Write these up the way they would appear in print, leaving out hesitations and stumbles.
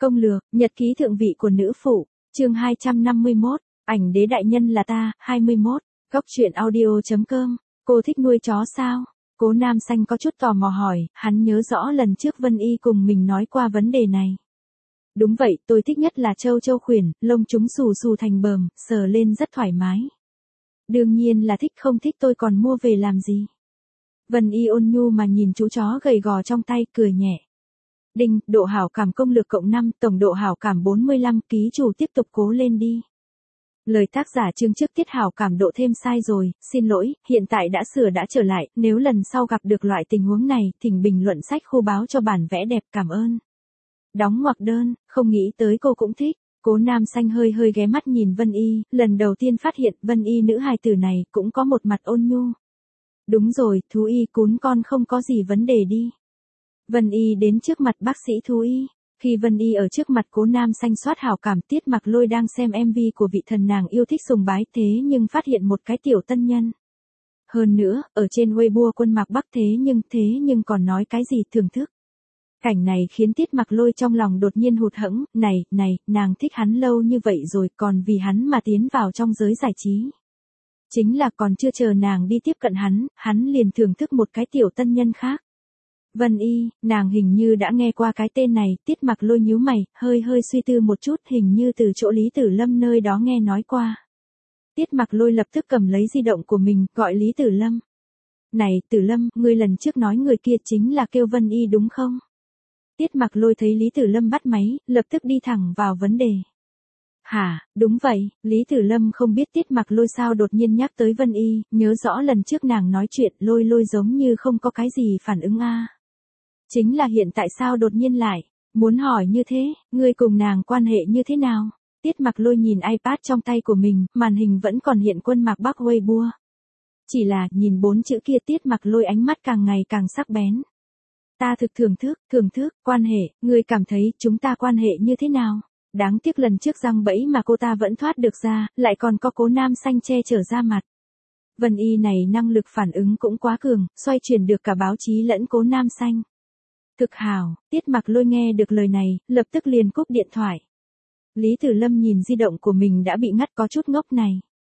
Công lược, nhật ký thượng vị của nữ phụ, chương 251, ảnh đế đại nhân là ta, 21, góc truyện audio.com, cô thích nuôi chó sao? Cố Nam Xanh có chút tò mò hỏi, hắn nhớ rõ lần trước Vân Y cùng mình nói qua vấn đề này. Đúng vậy, tôi thích nhất là châu châu khuyển, lông chúng xù xù thành bờm, sờ lên rất thoải mái. Đương nhiên là thích, không thích tôi còn mua về làm gì. Vân Y ôn nhu mà nhìn chú chó gầy gò trong tay, cười nhẹ. Đinh, độ hảo cảm công lược cộng 5, tổng độ hảo cảm 45, ký chủ tiếp tục cố lên đi. Lời tác giả chương trước tiết hảo cảm độ thêm sai rồi, xin lỗi, hiện tại đã sửa đã trở lại, nếu lần sau gặp được loại tình huống này, thỉnh bình luận sách khu báo cho bản vẽ đẹp, cảm ơn. Đóng ngoặc đơn, không nghĩ tới cô cũng thích. Cố Nam Xanh hơi ghé mắt nhìn Vân Y, lần đầu tiên phát hiện Vân Y nữ hài tử này cũng có một mặt ôn nhu. Đúng rồi, thú y cún con không có gì vấn đề đi. Vân Y đến trước mặt bác sĩ thú y. Khi Vân Y ở trước mặt Cố Nam Xanh soát hảo cảm, Tiết Mặc Lôi đang xem MV của vị thần nàng yêu thích sùng bái, thế nhưng phát hiện một cái tiểu tân nhân. Hơn nữa, ở trên Weibo Quân Mạc Bắc thế nhưng còn nói cái gì thưởng thức. Cảnh này khiến Tiết Mặc Lôi trong lòng đột nhiên hụt hẫng, này, nàng thích hắn lâu như vậy rồi còn vì hắn mà tiến vào trong giới giải trí. Chính là còn chưa chờ nàng đi tiếp cận hắn liền thưởng thức một cái tiểu tân nhân khác. Vân Y, nàng hình như đã nghe qua cái tên này, Tiết Mặc Lôi nhíu mày, hơi suy tư một chút, hình như từ chỗ Lý Tử Lâm nơi đó nghe nói qua. Tiết Mặc Lôi lập tức cầm lấy di động của mình, gọi Lý Tử Lâm. Này, Tử Lâm, ngươi lần trước nói người kia chính là kêu Vân Y đúng không? Tiết Mặc Lôi thấy Lý Tử Lâm bắt máy, lập tức đi thẳng vào vấn đề. Hả, đúng vậy, Lý Tử Lâm không biết Tiết Mặc Lôi sao đột nhiên nhắc tới Vân Y, nhớ rõ lần trước nàng nói chuyện lôi giống như không có cái gì phản ứng a. Chính là hiện tại sao đột nhiên lại, muốn hỏi như thế, ngươi cùng nàng quan hệ như thế nào? Tiết Mặc Lôi nhìn iPad trong tay của mình, màn hình vẫn còn hiện Quân Mạc Bắc Weibo. Chỉ là, nhìn 4 chữ kia Tiết Mặc Lôi ánh mắt càng ngày càng sắc bén. Ta thực thưởng thức, quan hệ, ngươi cảm thấy chúng ta quan hệ như thế nào? Đáng tiếc lần trước giăng bẫy mà cô ta vẫn thoát được ra, lại còn có Cố Nam Xanh che chở ra mặt. Vân Y này năng lực phản ứng cũng quá cường, xoay chuyển được cả báo chí lẫn Cố Nam Xanh. Thực hào, Tiết Mặc Lôi nghe được lời này, lập tức liền cúp điện thoại. Lý Tử Lâm nhìn di động của mình đã bị ngắt có chút ngốc này.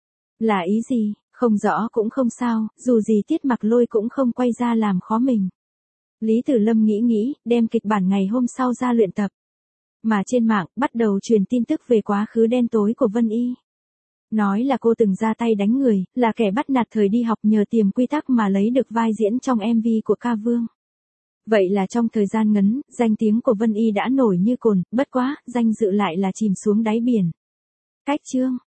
Là ý gì, không rõ cũng không sao, dù gì Tiết Mặc Lôi cũng không quay ra làm khó mình. Lý Tử Lâm nghĩ, đem kịch bản ngày hôm sau ra luyện tập. Mà trên mạng, bắt đầu truyền tin tức về quá khứ đen tối của Vân Y. Nói là cô từng ra tay đánh người, là kẻ bắt nạt thời đi học nhờ tiềm quy tắc mà lấy được vai diễn trong MV của Ca Vương. Vậy là trong thời gian ngắn, danh tiếng của Vân Y đã nổi như cồn, bất quá, danh dự lại là chìm xuống đáy biển. Cách chương,